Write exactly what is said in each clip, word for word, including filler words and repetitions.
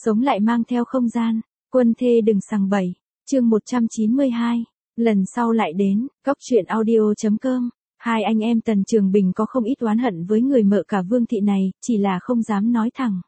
Sống lại mang theo không gian, quân thê đừng sằng bậy, chương một trăm chín mươi hai, lần sau lại đến, góc truyện audio.com. Hai anh em Tần Trường Bình có không ít oán hận với người mợ cả Vương Thị này, chỉ là không dám nói thẳng.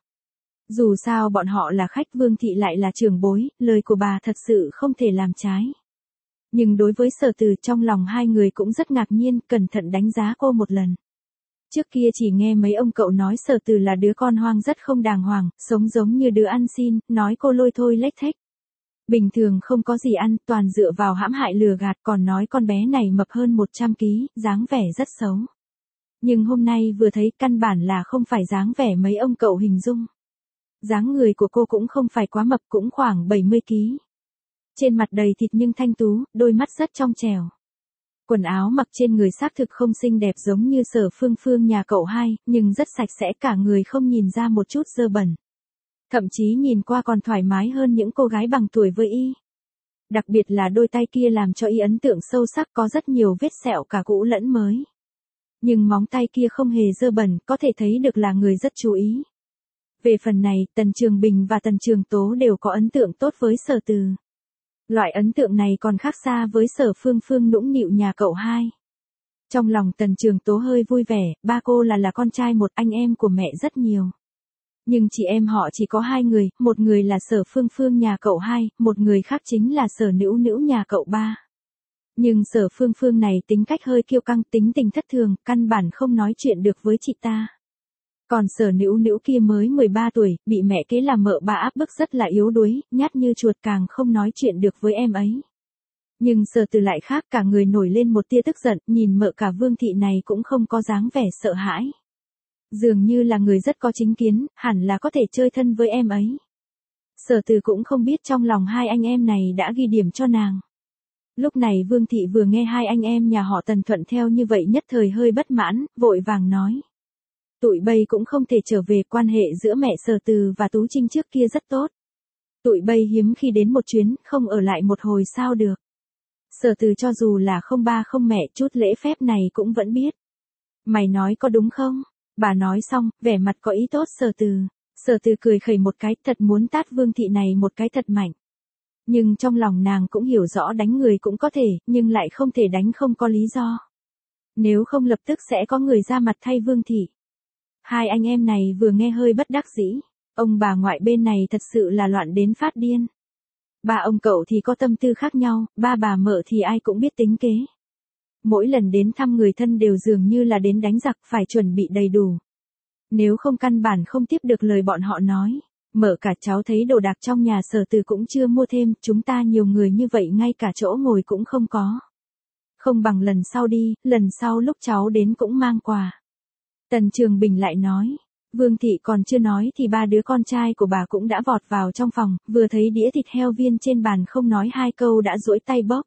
Dù sao bọn họ là khách, Vương Thị lại là trưởng bối, lời của bà thật sự không thể làm trái. Nhưng đối với Sở Từ, trong lòng hai người cũng rất ngạc nhiên, cẩn thận đánh giá cô một lần. Trước kia chỉ nghe mấy ông cậu nói Sở Từ là đứa con hoang rất không đàng hoàng, sống giống như đứa ăn xin, nói cô lôi thôi lếch thếch. Bình thường không có gì ăn, toàn dựa vào hãm hại lừa gạt, còn nói con bé này mập hơn một trăm ki lô gam, dáng vẻ rất xấu. Nhưng hôm nay vừa thấy căn bản là không phải dáng vẻ mấy ông cậu hình dung. Dáng người của cô cũng không phải quá mập, cũng khoảng bảy mươi ki lô gam. Trên mặt đầy thịt nhưng thanh tú, đôi mắt rất trong trẻo. Quần áo mặc trên người xác thực không xinh đẹp giống như Sở Phương Phương nhà cậu hai, nhưng rất sạch sẽ, cả người không nhìn ra một chút dơ bẩn. Thậm chí nhìn qua còn thoải mái hơn những cô gái bằng tuổi với y. Đặc biệt là đôi tay kia làm cho y ấn tượng sâu sắc, có rất nhiều vết sẹo cả cũ lẫn mới. Nhưng móng tay kia không hề dơ bẩn, có thể thấy được là người rất chú ý. Về phần này, Tần Trường Bình và Tần Trường Tố đều có ấn tượng tốt với Sở Từ. Loại ấn tượng này còn khác xa với Sở Phương Phương nũng nịu nhà cậu hai. Trong lòng Tần Trường Tố hơi vui vẻ, ba cô là là con trai một, anh em của mẹ rất nhiều. Nhưng chị em họ chỉ có hai người, một người là Sở Phương Phương nhà cậu hai, một người khác chính là Sở Nữu Nữu nhà cậu ba. Nhưng Sở Phương Phương này tính cách hơi kiêu căng, tính tình thất thường, căn bản không nói chuyện được với chị ta. Còn Sở Nữu Nữu kia mới mười ba tuổi, bị mẹ kế là mợ bà áp bức rất là yếu đuối, nhát như chuột, càng không nói chuyện được với em ấy. Nhưng Sở Từ lại khác, cả người nổi lên một tia tức giận, nhìn mợ cả Vương Thị này cũng không có dáng vẻ sợ hãi. Dường như là người rất có chính kiến, hẳn là có thể chơi thân với em ấy. Sở Từ cũng không biết trong lòng hai anh em này đã ghi điểm cho nàng. Lúc này Vương Thị vừa nghe hai anh em nhà họ Tần thuận theo như vậy nhất thời hơi bất mãn, vội vàng nói. Tụi bây cũng không thể trở về, quan hệ giữa mẹ Sở Từ và Tú Trinh trước kia rất tốt. Tụi bây hiếm khi đến một chuyến, không ở lại một hồi sao được. Sở Từ cho dù là không ba không mẹ, chút lễ phép này cũng vẫn biết. Mày nói có đúng không? Bà nói xong, vẻ mặt có ý tốt Sở Từ. Sở Từ cười khẩy một cái, thật muốn tát Vương Thị này một cái thật mạnh. Nhưng trong lòng nàng cũng hiểu rõ đánh người cũng có thể, nhưng lại không thể đánh không có lý do. Nếu không lập tức sẽ có người ra mặt thay Vương Thị. Hai anh em này vừa nghe hơi bất đắc dĩ. Ông bà ngoại bên này thật sự là loạn đến phát điên. Ba ông cậu thì có tâm tư khác nhau, ba bà mợ thì ai cũng biết tính kế. Mỗi lần đến thăm người thân đều dường như là đến đánh giặc, phải chuẩn bị đầy đủ. Nếu không căn bản không tiếp được lời bọn họ nói. Mợ cả cháu thấy đồ đạc trong nhà Sở Từ cũng chưa mua thêm, chúng ta nhiều người như vậy ngay cả chỗ ngồi cũng không có. Không bằng lần sau đi, lần sau lúc cháu đến cũng mang quà. Tần Trường Bình lại nói. Vương Thị còn chưa nói thì ba đứa con trai của bà cũng đã vọt vào trong phòng, vừa thấy đĩa thịt heo viên trên bàn không nói hai câu đã duỗi tay bóp.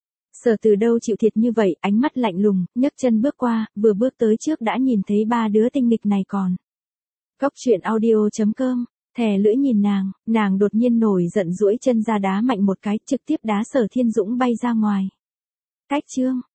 Sở Từ đâu chịu thiệt như vậy, ánh mắt lạnh lùng, nhấc chân bước qua, vừa bước tới trước đã nhìn thấy ba đứa tinh nghịch này còn. Góc truyện audio.com, thè lưỡi nhìn nàng, nàng đột nhiên nổi giận duỗi chân ra đá mạnh một cái, trực tiếp đá Sở Thiên Dũng bay ra ngoài. Cách chương.